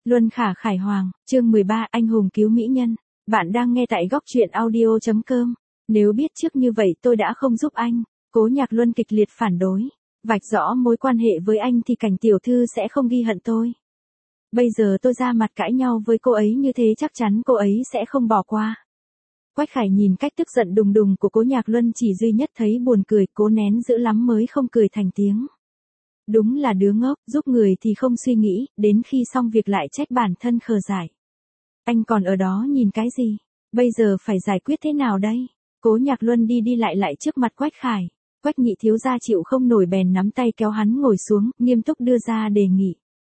Luân Khả Khải Hoàng, chương 13, anh hùng cứu mỹ nhân. Bạn đang nghe tại góc truyện audio.com. Nếu biết trước như vậy tôi đã không giúp anh. Cố Nhạc Luân kịch liệt phản đối. Vạch rõ mối quan hệ với anh thì Cảnh tiểu thư sẽ không ghi hận tôi. Bây giờ tôi ra mặt cãi nhau với cô ấy như thế chắc chắn cô ấy sẽ không bỏ qua. Quách Khải nhìn cách tức giận đùng đùng của Cố Nhạc Luân chỉ duy nhất thấy buồn cười, cố nén dữ lắm mới không cười thành tiếng. Đúng là đứa ngốc, giúp người thì không suy nghĩ, đến khi xong việc lại trách bản thân khờ dại. Anh còn ở đó nhìn cái gì? Bây giờ phải giải quyết thế nào đây? Cố Nhạc Luân đi đi lại trước mặt Quách Khải. Quách nhị thiếu gia chịu không nổi bèn nắm tay kéo hắn ngồi xuống, nghiêm túc đưa ra đề nghị.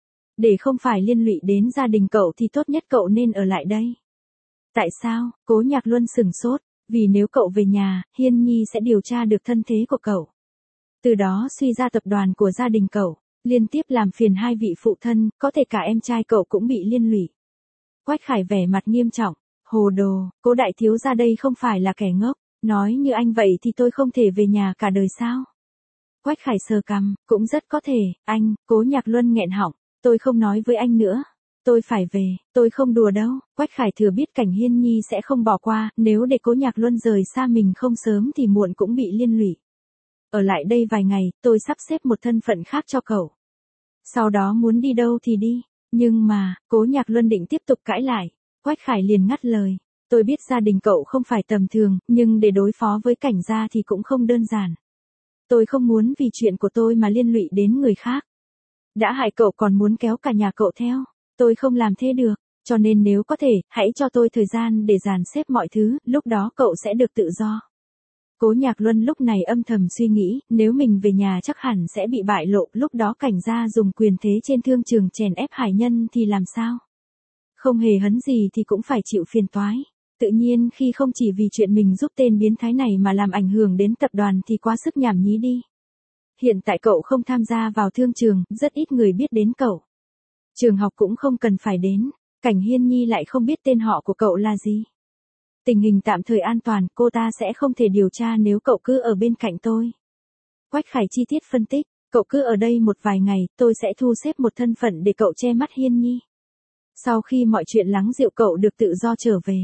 Để không phải liên lụy đến gia đình cậu thì tốt nhất cậu nên ở lại đây. Tại sao? Cố Nhạc Luân sửng sốt, vì nếu cậu về nhà, Hiên Nhi sẽ điều tra được thân thế của cậu. Từ đó suy ra tập đoàn của gia đình cậu, liên tiếp làm phiền hai vị phụ thân, có thể cả em trai cậu cũng bị liên lụy. Quách Khải vẻ mặt nghiêm trọng, hồ đồ, Cố đại thiếu gia đây không phải là kẻ ngốc, nói như anh vậy thì tôi không thể về nhà cả đời sao? Quách Khải sờ cằm, cũng rất có thể, anh. Cố Nhạc Luân nghẹn họng, tôi không nói với anh nữa. Tôi phải về, tôi không đùa đâu. Quách Khải thừa biết Cảnh Hiên Nhi sẽ không bỏ qua, nếu để Cố Nhạc Luân rời xa mình không sớm thì muộn cũng bị liên lụy. Ở lại đây vài ngày, tôi sắp xếp một thân phận khác cho cậu. Sau đó muốn đi đâu thì đi. Nhưng mà, Cố Nhạc Luân định tiếp tục cãi lại. Quách Khải liền ngắt lời. Tôi biết gia đình cậu không phải tầm thường, nhưng để đối phó với Cảnh gia thì cũng không đơn giản. Tôi không muốn vì chuyện của tôi mà liên lụy đến người khác. Đã hại cậu còn muốn kéo cả nhà cậu theo. Tôi không làm thế được, cho nên nếu có thể, hãy cho tôi thời gian để dàn xếp mọi thứ, lúc đó cậu sẽ được tự do. Cố Nhạc Luân lúc này âm thầm suy nghĩ, nếu mình về nhà chắc hẳn sẽ bị bại lộ, lúc đó Cảnh gia dùng quyền thế trên thương trường chèn ép hải nhân thì làm sao? Không hề hấn gì thì cũng phải chịu phiền toái. Tự nhiên khi không chỉ vì chuyện mình giúp tên biến thái này mà làm ảnh hưởng đến tập đoàn thì quá sức nhảm nhí đi. Hiện tại cậu không tham gia vào thương trường, rất ít người biết đến cậu. Trường học cũng không cần phải đến, Cảnh Hiên Nhi lại không biết tên họ của cậu là gì. Tình hình tạm thời an toàn, cô ta sẽ không thể điều tra nếu cậu cứ ở bên cạnh tôi. Quách Khải chi tiết phân tích, cậu cứ ở đây một vài ngày, tôi sẽ thu xếp một thân phận để cậu che mắt Hiên Nhi. Sau khi mọi chuyện lắng dịu cậu được tự do trở về.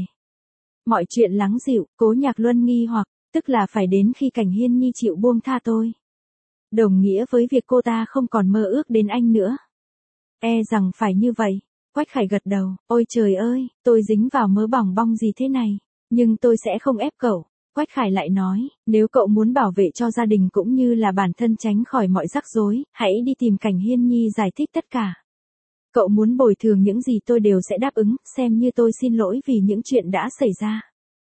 Mọi chuyện lắng dịu, Cố Nhạc Luân nghi hoặc, tức là phải đến khi Cảnh Hiên Nhi chịu buông tha tôi. Đồng nghĩa với việc cô ta không còn mơ ước đến anh nữa. E rằng phải như vậy. Quách Khải gật đầu, ôi trời ơi, tôi dính vào mớ bỏng bong gì thế này, nhưng tôi sẽ không ép cậu. Quách Khải lại nói, nếu cậu muốn bảo vệ cho gia đình cũng như là bản thân tránh khỏi mọi rắc rối, hãy đi tìm Cảnh Hiên Nhi giải thích tất cả. Cậu muốn bồi thường những gì tôi đều sẽ đáp ứng, xem như tôi xin lỗi vì những chuyện đã xảy ra.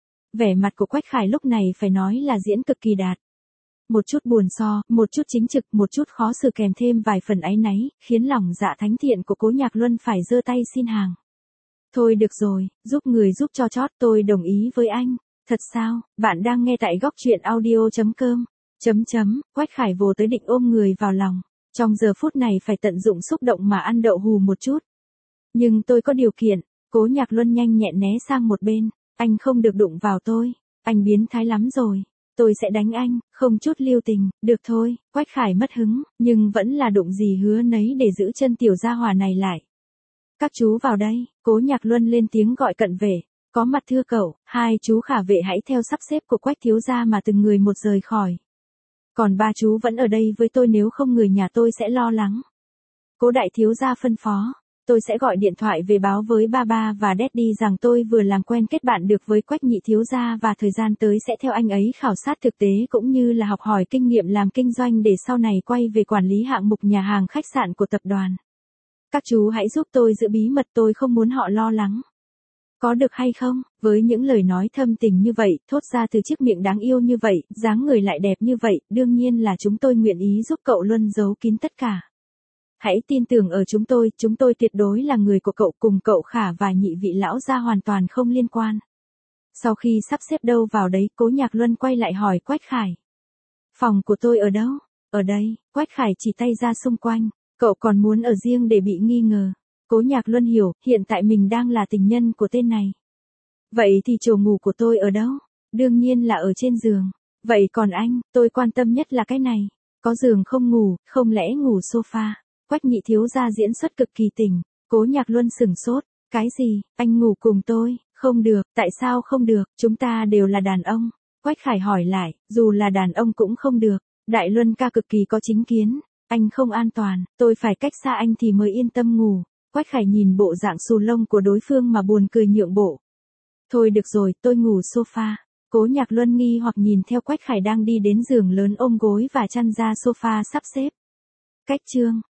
Vẻ mặt của Quách Khải lúc này phải nói là diễn cực kỳ đạt. Một chút buồn so, một chút chính trực, một chút khó xử kèm thêm vài phần áy náy, khiến lòng dạ thánh thiện của Cố Nhạc Luân phải giơ tay xin hàng. Thôi được rồi, giúp người giúp cho chót, tôi đồng ý với anh. Thật sao? Bạn đang nghe tại góc truyện audio.com. Quách Khải vồ tới định ôm người vào lòng. Trong giờ phút này phải tận dụng xúc động mà ăn đậu hù một chút. Nhưng tôi có điều kiện. Cố Nhạc Luân nhanh nhẹn né sang một bên. Anh không được đụng vào tôi. Anh biến thái lắm rồi. Tôi sẽ đánh anh, không chút lưu tình. Được thôi. Quách Khải mất hứng, nhưng vẫn là đụng gì hứa nấy để giữ chân tiểu gia hỏa này lại. Các chú vào đây. Cố Nhạc Luân lên tiếng gọi cận vệ. Có mặt thưa cậu. Hai chú khả vệ hãy theo sắp xếp của Quách thiếu gia mà từng người một rời khỏi. Còn ba chú vẫn ở đây với tôi, nếu không người nhà tôi sẽ lo lắng. Cố đại thiếu gia phân phó. Tôi sẽ gọi điện thoại về báo với ba và daddy rằng tôi vừa làm quen kết bạn được với Quách nhị thiếu gia và thời gian tới sẽ theo anh ấy khảo sát thực tế cũng như là học hỏi kinh nghiệm làm kinh doanh để sau này quay về quản lý hạng mục nhà hàng khách sạn của tập đoàn. Các chú hãy giúp tôi giữ bí mật, tôi không muốn họ lo lắng. Có được hay không? Với những lời nói thâm tình như vậy, thốt ra từ chiếc miệng đáng yêu như vậy, dáng người lại đẹp như vậy, đương nhiên là chúng tôi nguyện ý giúp cậu Luân giấu kín tất cả. Hãy tin tưởng ở chúng tôi tuyệt đối là người của cậu, cùng cậu Khả và nhị vị lão gia hoàn toàn không liên quan. Sau khi sắp xếp đâu vào đấy, Cố Nhạc Luân quay lại hỏi Quách Khải. Phòng của tôi ở đâu? Ở đây. Quách Khải chỉ tay ra xung quanh. Cậu còn muốn ở riêng để bị nghi ngờ. Cố Nhạc Luân hiểu, hiện tại mình đang là tình nhân của tên này. Vậy thì chỗ ngủ của tôi ở đâu? Đương nhiên là ở trên giường. Vậy còn anh, tôi quan tâm nhất là cái này. Có giường không ngủ, không lẽ ngủ sofa? Quách nhị thiếu gia diễn xuất cực kỳ tỉnh. Cố Nhạc Luân sửng sốt. Cái gì, anh ngủ cùng tôi? Không được, tại sao không được, chúng ta đều là đàn ông. Quách Khải hỏi lại, dù là đàn ông cũng không được. Đại Luân ca cực kỳ có chính kiến. Anh không an toàn, tôi phải cách xa anh thì mới yên tâm ngủ. Quách Khải nhìn bộ dạng xù lông của đối phương mà buồn cười nhượng bộ. Thôi được rồi, tôi ngủ sofa. Cố Nhạc Luân nghi hoặc nhìn theo Quách Khải đang đi đến giường lớn ôm gối và chăn ra sofa sắp xếp. Cách chương